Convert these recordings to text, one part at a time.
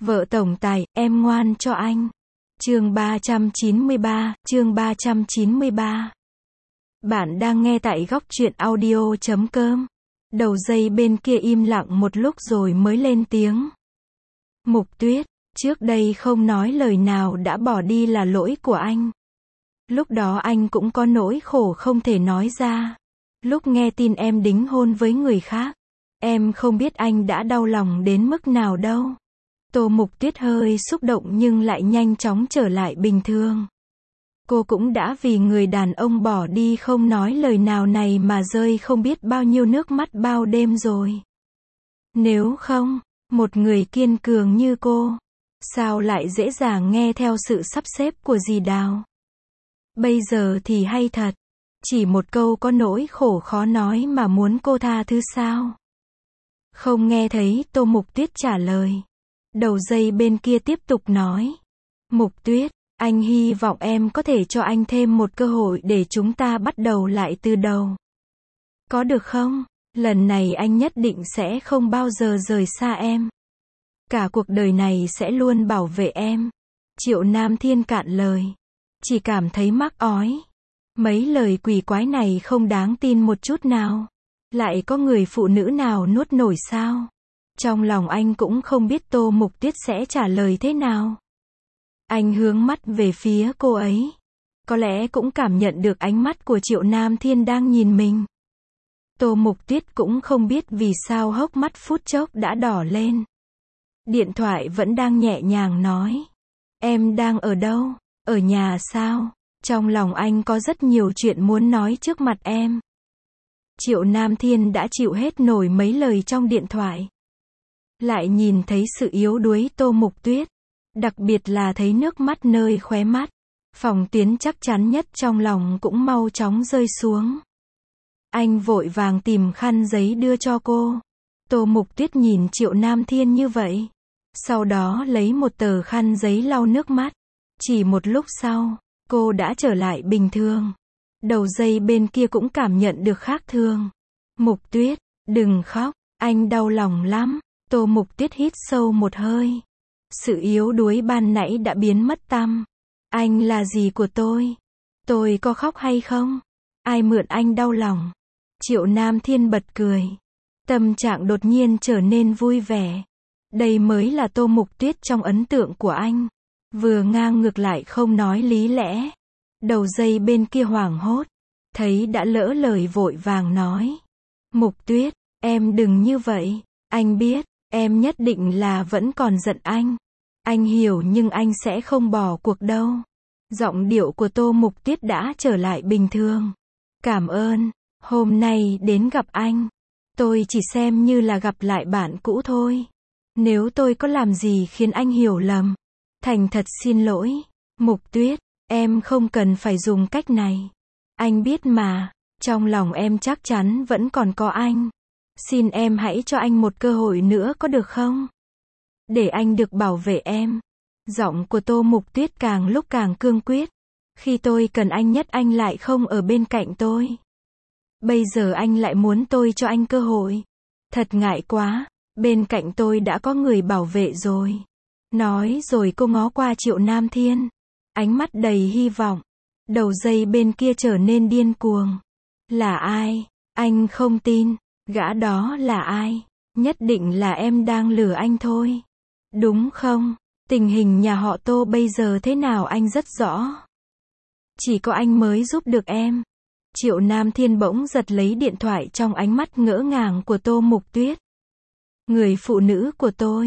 Vợ tổng tài, em ngoan cho anh. Chương 393. Bạn đang nghe tại góc truyện audio.com. Đầu dây bên kia im lặng một lúc rồi mới lên tiếng. Mục Tuyết, trước đây không nói lời nào đã bỏ đi là lỗi của anh. Lúc đó anh cũng có nỗi khổ không thể nói ra. Lúc nghe tin em đính hôn với người khác, em không biết anh đã đau lòng đến mức nào đâu. Tô Mục Tuyết hơi xúc động nhưng lại nhanh chóng trở lại bình thường. Cô cũng đã vì người đàn ông bỏ đi không nói lời nào này mà rơi không biết bao nhiêu nước mắt bao đêm rồi. Nếu không, một người kiên cường như cô, sao lại dễ dàng nghe theo sự sắp xếp của dì Đào? Bây giờ thì hay thật, chỉ một câu có nỗi khổ khó nói mà muốn cô tha thứ sao? Không nghe thấy Tô Mục Tuyết trả lời. Đầu dây bên kia tiếp tục nói. Mục Tuyết, anh hy vọng em có thể cho anh thêm một cơ hội để chúng ta bắt đầu lại từ đầu. Có được không? Lần này anh nhất định sẽ không bao giờ rời xa em. Cả cuộc đời này sẽ luôn bảo vệ em. Triệu Nam Thiên cạn lời. Chỉ cảm thấy mắc ói. Mấy lời quỷ quái này không đáng tin một chút nào. Lại có người phụ nữ nào nuốt nổi sao? Trong lòng anh cũng không biết Tô Mục Tuyết sẽ trả lời thế nào. Anh hướng mắt về phía cô ấy. Có lẽ cũng cảm nhận được ánh mắt của Triệu Nam Thiên đang nhìn mình. Tô Mục Tuyết cũng không biết vì sao hốc mắt phút chốc đã đỏ lên. Điện thoại vẫn đang nhẹ nhàng nói. Em đang ở đâu? Ở nhà sao? Trong lòng anh có rất nhiều chuyện muốn nói trước mặt em. Triệu Nam Thiên đã chịu hết nổi mấy lời trong điện thoại. Lại nhìn thấy sự yếu đuối Tô Mục Tuyết. Đặc biệt là thấy nước mắt nơi khóe mắt. Phòng tuyến chắc chắn nhất trong lòng cũng mau chóng rơi xuống. Anh vội vàng tìm khăn giấy đưa cho cô. Tô Mục Tuyết nhìn Triệu Nam Thiên như vậy. Sau đó lấy một tờ khăn giấy lau nước mắt. Chỉ một lúc sau, cô đã trở lại bình thường. Đầu dây bên kia cũng cảm nhận được khác thường. Mục Tuyết, đừng khóc, anh đau lòng lắm. Tô Mục Tuyết hít sâu một hơi. Sự yếu đuối ban nãy đã biến mất tăm. Anh là gì của tôi? Tôi có khóc hay không? Ai mượn anh đau lòng? Triệu Nam Thiên bật cười. Tâm trạng đột nhiên trở nên vui vẻ. Đây mới là Tô Mục Tuyết trong ấn tượng của anh. Vừa ngang ngược lại không nói lý lẽ. Đầu dây bên kia hoảng hốt. Thấy đã lỡ lời vội vàng nói. Mục Tuyết, em đừng như vậy. Anh biết, em nhất định là vẫn còn giận anh. Anh hiểu nhưng anh sẽ không bỏ cuộc đâu. Giọng điệu của Tô Mục Tuyết đã trở lại bình thường. Cảm ơn, hôm nay đến gặp anh. Tôi chỉ xem như là gặp lại bạn cũ thôi. Nếu tôi có làm gì khiến anh hiểu lầm, thành thật xin lỗi. Mục Tuyết, em không cần phải dùng cách này. Anh biết mà, trong lòng em chắc chắn vẫn còn có anh. Xin em hãy cho anh một cơ hội nữa có được không? Để anh được bảo vệ em. Giọng của Tô Mục Tuyết càng lúc càng cương quyết. Khi tôi cần anh nhất anh lại không ở bên cạnh tôi. Bây giờ anh lại muốn tôi cho anh cơ hội. Thật ngại quá, bên cạnh tôi đã có người bảo vệ rồi. Nói rồi cô ngó qua Triệu Nam Thiên. Ánh mắt đầy hy vọng. Đầu dây bên kia trở nên điên cuồng. Là ai? Anh không tin. Gã đó là ai? Nhất định là em đang lừa anh thôi. Đúng không? Tình hình nhà họ Tô bây giờ thế nào anh rất rõ. Chỉ có anh mới giúp được em. Triệu Nam Thiên bỗng giật lấy điện thoại trong ánh mắt ngỡ ngàng của Tô Mục Tuyết. Người phụ nữ của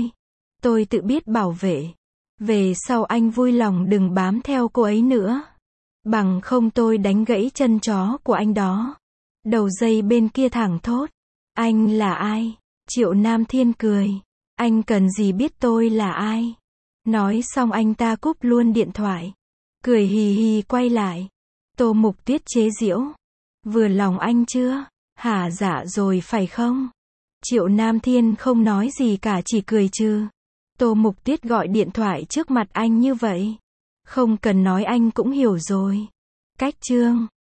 tôi tự biết bảo vệ. Về sau anh vui lòng đừng bám theo cô ấy nữa. Bằng không tôi đánh gãy chân chó của anh đó. Đầu dây bên kia thẳng thốt. Anh là ai? Triệu Nam Thiên cười. Anh cần gì biết tôi là ai? Nói xong anh ta cúp luôn điện thoại. Cười hì hì quay lại. Tô Mục Tuyết chế giễu. Vừa lòng anh chưa? Hả dạ rồi phải không? Triệu Nam Thiên không nói gì cả chỉ cười trừ. Tô Mục Tuyết gọi điện thoại trước mặt anh như vậy. Không cần nói anh cũng hiểu rồi. Cách chương